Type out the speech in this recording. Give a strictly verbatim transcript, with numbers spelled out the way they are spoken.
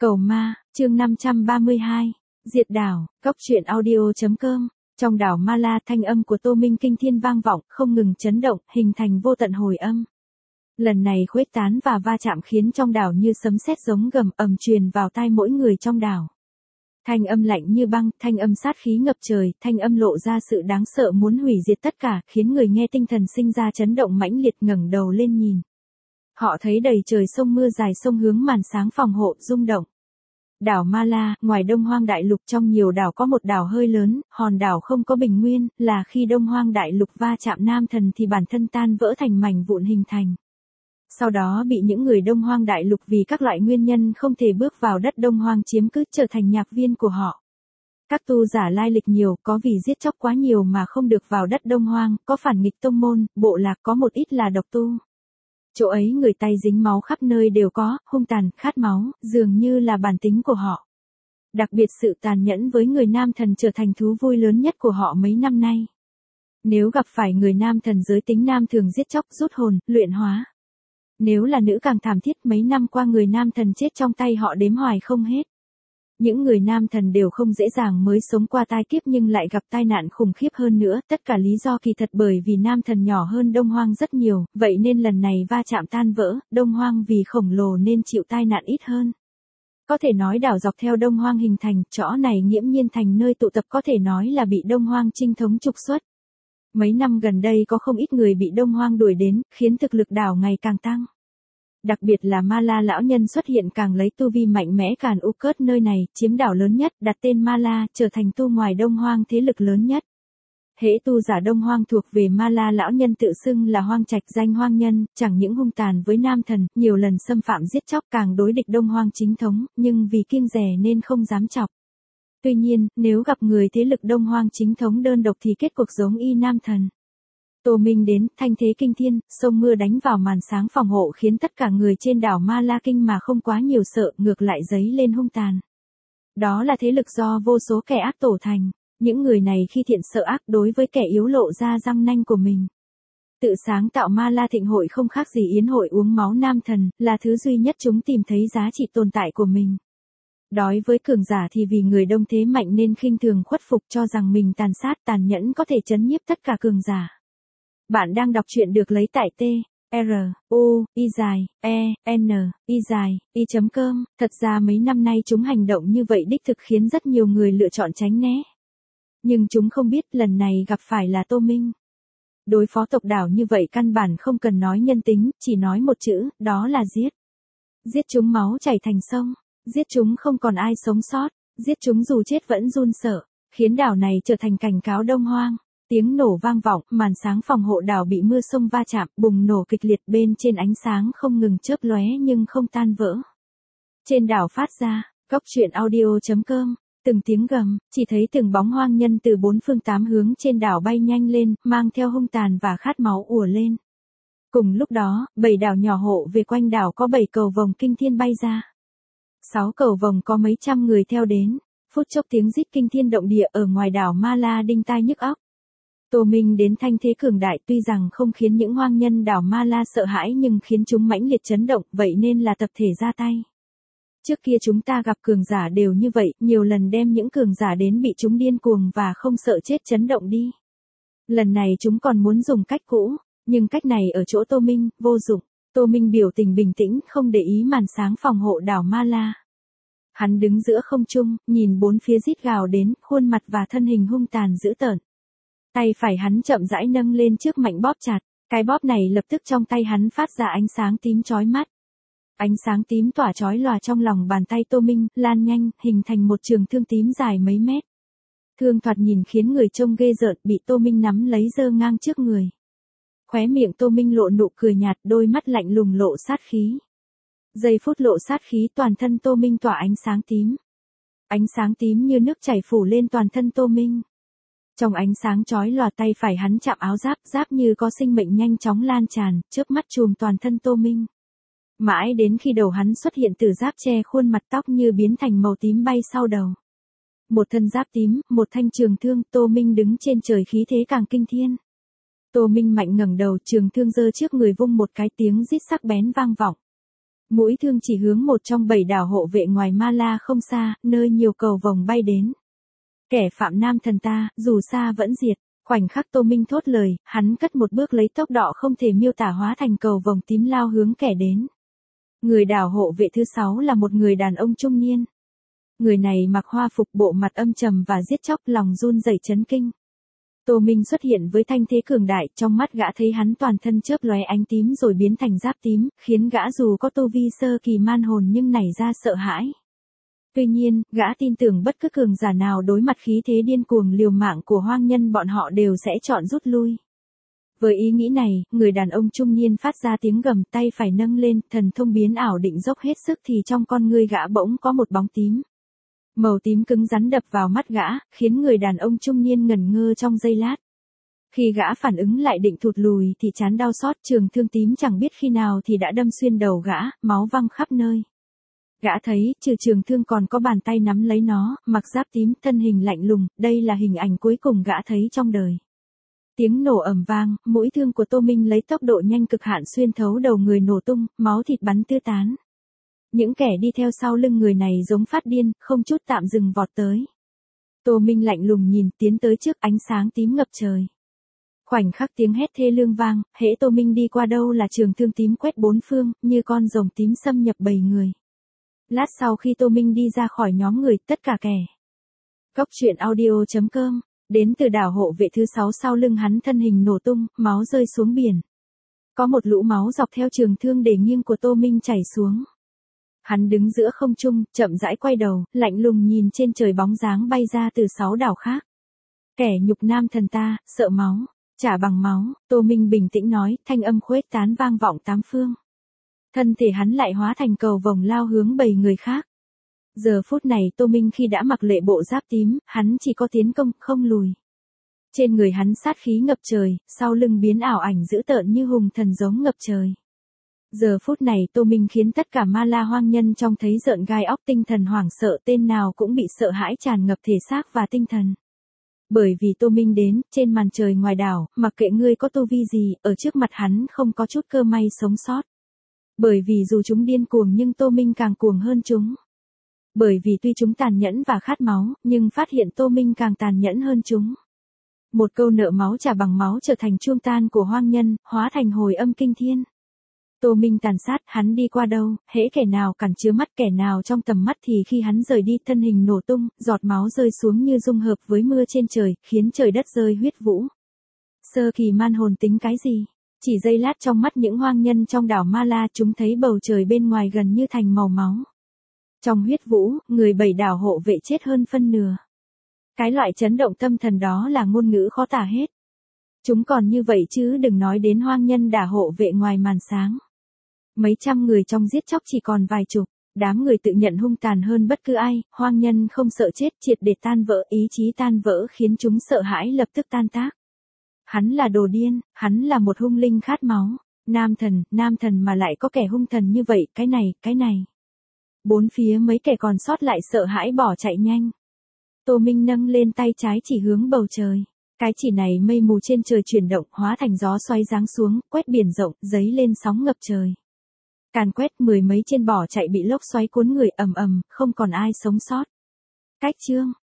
Cầu ma, chương năm trăm ba mươi hai, diệt đảo, cốc truyện audio chấm com. Trong đảo Ma La, thanh âm của Tô Minh kinh thiên vang vọng, không ngừng chấn động, hình thành vô tận hồi âm. Lần này khuếch tán và va chạm khiến trong đảo như sấm sét giống gầm ầm truyền vào tai mỗi người trong đảo. Thanh âm lạnh như băng, thanh âm sát khí ngập trời, thanh âm lộ ra sự đáng sợ muốn hủy diệt tất cả, khiến người nghe tinh thần sinh ra chấn động mãnh liệt ngẩng đầu lên nhìn. Họ thấy đầy trời sông mưa dài sông hướng màn sáng phòng hộ, rung động. Đảo Ma La, ngoài Đông Hoang Đại Lục trong nhiều đảo có một đảo hơi lớn, hòn đảo không có bình nguyên, là khi Đông Hoang Đại Lục va chạm Nam Thần thì bản thân tan vỡ thành mảnh vụn hình thành. Sau đó bị những người Đông Hoang Đại Lục vì các loại nguyên nhân không thể bước vào đất Đông Hoang chiếm cứ trở thành nhạc viên của họ. Các tu giả lai lịch nhiều, có vì giết chóc quá nhiều mà không được vào đất Đông Hoang, có phản nghịch tông môn, bộ lạc, có một ít là độc tu. Chỗ ấy người tay dính máu khắp nơi đều có, hung tàn, khát máu, dường như là bản tính của họ. Đặc biệt sự tàn nhẫn với người Nam Thần trở thành thú vui lớn nhất của họ mấy năm nay. Nếu gặp phải người Nam Thần giới tính nam thường giết chóc, rút hồn, luyện hóa. Nếu là nữ càng thảm thiết, mấy năm qua người Nam Thần chết trong tay họ đếm hoài không hết. Những người Nam Thần đều không dễ dàng mới sống qua tai kiếp nhưng lại gặp tai nạn khủng khiếp hơn nữa, tất cả lý do kỳ thật bởi vì Nam Thần nhỏ hơn Đông Hoang rất nhiều, vậy nên lần này va chạm tan vỡ, Đông Hoang vì khổng lồ nên chịu tai nạn ít hơn. Có thể nói đảo dọc theo Đông Hoang hình thành, chỗ này nghiễm nhiên thành nơi tụ tập có thể nói là bị Đông Hoang chinh thống trục xuất. Mấy năm gần đây có không ít người bị Đông Hoang đuổi đến, khiến thực lực đảo ngày càng tăng. Đặc biệt là Ma La lão nhân xuất hiện càng lấy tu vi mạnh mẽ càn u cớt nơi này, chiếm đảo lớn nhất, đặt tên Ma La, trở thành tu ngoài Đông Hoang thế lực lớn nhất. Hễ tu giả Đông Hoang thuộc về Ma La lão nhân tự xưng là Hoang Trạch danh hoang nhân, chẳng những hung tàn với Nam Thần, nhiều lần xâm phạm giết chóc càng đối địch Đông Hoang chính thống, nhưng vì kiêng dè nên không dám chọc. Tuy nhiên, nếu gặp người thế lực Đông Hoang chính thống đơn độc thì kết cuộc giống y Nam Thần. Tô Minh đến, thanh thế kinh thiên, sông mưa đánh vào màn sáng phòng hộ khiến tất cả người trên đảo Ma La kinh mà không quá nhiều sợ, ngược lại dấy lên hung tàn. Đó là thế lực do vô số kẻ ác tổ thành, những người này khi thiện sợ ác đối với kẻ yếu lộ ra răng nanh của mình. Tự sáng tạo Ma La thịnh hội không khác gì yến hội uống máu Nam Thần, là thứ duy nhất chúng tìm thấy giá trị tồn tại của mình. Đối với cường giả thì vì người đông thế mạnh nên khinh thường khuất phục cho rằng mình tàn sát tàn nhẫn có thể chấn nhiếp tất cả cường giả. Bạn đang đọc truyện được lấy tại T, R, U, Y dài, E, N, Y dài, Y chấm com. Thật ra mấy năm nay chúng hành động như vậy đích thực khiến rất nhiều người lựa chọn tránh né. Nhưng chúng không biết lần này gặp phải là Tô Minh. Đối phó tộc đảo như vậy căn bản không cần nói nhân tính, chỉ nói một chữ, đó là giết. Giết chúng máu chảy thành sông, giết chúng không còn ai sống sót, giết chúng dù chết vẫn run sợ, khiến đảo này trở thành cảnh cáo Đông Hoang. Tiếng nổ vang vọng, màn sáng phòng hộ đảo bị mưa sông va chạm, bùng nổ kịch liệt bên trên ánh sáng không ngừng chớp lóe nhưng không tan vỡ. Trên đảo phát ra, cốc truyện audio chấm com, từng tiếng gầm, chỉ thấy từng bóng hoang nhân từ bốn phương tám hướng trên đảo bay nhanh lên, mang theo hung tàn và khát máu ùa lên. Cùng lúc đó, bảy đảo nhỏ hộ về quanh đảo có bảy cầu vồng kinh thiên bay ra. Sáu cầu vồng có mấy trăm người theo đến, phút chốc tiếng rít kinh thiên động địa ở ngoài đảo Ma La đinh tai nhức óc. Tô Minh đến thanh thế cường đại tuy rằng không khiến những hoang nhân đảo Ma La sợ hãi nhưng khiến chúng mãnh liệt chấn động, vậy nên là tập thể ra tay. Trước kia chúng ta gặp cường giả đều như vậy, nhiều lần đem những cường giả đến bị chúng điên cuồng và không sợ chết chấn động đi. Lần này chúng còn muốn dùng cách cũ, nhưng cách này ở chỗ Tô Minh, vô dụng. Tô Minh biểu tình bình tĩnh, không để ý màn sáng phòng hộ đảo Ma La. Hắn đứng giữa không trung, nhìn bốn phía rít gào đến, khuôn mặt và thân hình hung tàn dữ tợn. Tay phải hắn chậm rãi nâng lên trước mạnh bóp chặt, cái bóp này lập tức trong tay hắn phát ra ánh sáng tím chói mắt. Ánh sáng tím tỏa chói lòa trong lòng bàn tay Tô Minh, lan nhanh, hình thành một trường thương tím dài mấy mét. Thương thoạt nhìn khiến người trông ghê rợn, bị Tô Minh nắm lấy giơ ngang trước người. Khóe miệng Tô Minh lộ nụ cười nhạt, đôi mắt lạnh lùng lộ sát khí. Giây phút lộ sát khí toàn thân Tô Minh tỏa ánh sáng tím. Ánh sáng tím như nước chảy phủ lên toàn thân Tô Minh. Trong ánh sáng chói lòa tay phải hắn chạm áo giáp, giáp như có sinh mệnh nhanh chóng lan tràn, chớp mắt trùm toàn thân Tô Minh. Mãi đến khi đầu hắn xuất hiện từ giáp che khuôn mặt tóc như biến thành màu tím bay sau đầu. Một thân giáp tím, một thanh trường thương, Tô Minh đứng trên trời khí thế càng kinh thiên. Tô Minh mạnh ngẩng đầu, trường thương giơ trước người vung một cái tiếng rít sắc bén vang vọng. Mũi thương chỉ hướng một trong bảy đảo hộ vệ ngoài Ma La không xa, nơi nhiều cầu vồng bay đến. Kẻ phạm nam thần ta, dù xa vẫn diệt. Khoảnh khắc Tô Minh thốt lời, hắn cất một bước lấy tốc độ không thể miêu tả hóa thành cầu vồng tím lao hướng kẻ đến. Người đảo hộ vệ thứ sáu là một người đàn ông trung niên. Người này mặc hoa phục, bộ mặt âm trầm và giết chóc, lòng run rẩy chấn kinh. Tô Minh xuất hiện với thanh thế cường đại, trong mắt gã thấy hắn toàn thân chớp lóe ánh tím rồi biến thành giáp tím, khiến gã dù có tu vi sơ kỳ man hồn nhưng nảy ra sợ hãi. Tuy nhiên, gã tin tưởng bất cứ cường giả nào đối mặt khí thế điên cuồng liều mạng của hoang nhân bọn họ đều sẽ chọn rút lui. Với ý nghĩ này, người đàn ông trung niên phát ra tiếng gầm, tay phải nâng lên, thần thông biến ảo định dốc hết sức thì trong con ngươi gã bỗng có một bóng tím. Màu tím cứng rắn đập vào mắt gã, khiến người đàn ông trung niên ngẩn ngơ trong giây lát. Khi gã phản ứng lại định thụt lùi thì chán đau xót, trường thương tím chẳng biết khi nào thì đã đâm xuyên đầu gã, máu văng khắp nơi. Gã thấy, trừ trường thương còn có bàn tay nắm lấy nó, mặc giáp tím, thân hình lạnh lùng, đây là hình ảnh cuối cùng gã thấy trong đời. Tiếng nổ ầm vang, mũi thương của Tô Minh lấy tốc độ nhanh cực hạn xuyên thấu đầu người nổ tung, máu thịt bắn tứ tán. Những kẻ đi theo sau lưng người này giống phát điên, không chút tạm dừng vọt tới. Tô Minh lạnh lùng nhìn, tiến tới trước, ánh sáng tím ngập trời. Khoảnh khắc tiếng hét thê lương vang, hễ Tô Minh đi qua đâu là trường thương tím quét bốn phương, như con rồng tím xâm nhập bầy người. Lát sau khi Tô Minh đi ra khỏi nhóm người, tất cả kẻ Cốc truyện audio chấm com đến từ đảo hộ vệ thứ sáu, sau lưng hắn thân hình nổ tung, máu rơi xuống biển. Có một lũ máu dọc theo trường thương để nghiêng của Tô Minh chảy xuống. Hắn đứng giữa không trung, chậm rãi quay đầu, lạnh lùng nhìn trên trời bóng dáng bay ra từ sáu đảo khác. Kẻ nhục nam thần ta, sợ máu, trả bằng máu, Tô Minh bình tĩnh nói, thanh âm khuếch tán vang vọng tám phương. Thân thể hắn lại hóa thành cầu vồng lao hướng bầy người khác. Giờ phút này Tô Minh khi đã mặc lệ bộ giáp tím, hắn chỉ có tiến công, không lùi. Trên người hắn sát khí ngập trời, sau lưng biến ảo ảnh dữ tợn như hùng thần giống ngập trời. Giờ phút này Tô Minh khiến tất cả Ma La hoang nhân trông thấy rợn gai óc, tinh thần hoảng sợ, tên nào cũng bị sợ hãi tràn ngập thể xác và tinh thần. Bởi vì Tô Minh đến, trên màn trời ngoài đảo, mặc kệ ngươi có tu vi gì, ở trước mặt hắn không có chút cơ may sống sót. Bởi vì dù chúng điên cuồng nhưng Tô Minh càng cuồng hơn chúng. Bởi vì tuy chúng tàn nhẫn và khát máu, nhưng phát hiện Tô Minh càng tàn nhẫn hơn chúng. Một câu nợ máu trả bằng máu trở thành chuông tan của hoang nhân, hóa thành hồi âm kinh thiên. Tô Minh tàn sát, hắn đi qua đâu, hễ kẻ nào cản chứa mắt, kẻ nào trong tầm mắt thì khi hắn rời đi thân hình nổ tung, giọt máu rơi xuống như dung hợp với mưa trên trời, khiến trời đất rơi huyết vũ. Sơ kỳ man hồn tính cái gì? Chỉ giây lát trong mắt những hoang nhân trong đảo Ma La, chúng thấy bầu trời bên ngoài gần như thành màu máu. Trong huyết vũ, người bảy đảo hộ vệ chết hơn phân nửa. Cái loại chấn động tâm thần đó là ngôn ngữ khó tả hết. Chúng còn như vậy chứ đừng nói đến hoang nhân đảo hộ vệ ngoài màn sáng. Mấy trăm người trong giết chóc chỉ còn vài chục, đám người tự nhận hung tàn hơn bất cứ ai, hoang nhân không sợ chết, triệt để tan vỡ, ý chí tan vỡ khiến chúng sợ hãi lập tức tan tác. Hắn là đồ điên, hắn là một hung linh khát máu, nam thần, nam thần mà lại có kẻ hung thần như vậy, cái này, cái này. Bốn phía mấy kẻ còn sót lại sợ hãi bỏ chạy nhanh. Tô Minh nâng lên tay trái chỉ hướng bầu trời. Cái chỉ này mây mù trên trời chuyển động, hóa thành gió xoáy giáng xuống, quét biển rộng, dấy lên sóng ngập trời. Càn quét, mười mấy trên bỏ chạy bị lốc xoáy cuốn người ầm ầm, không còn ai sống sót. Cách chương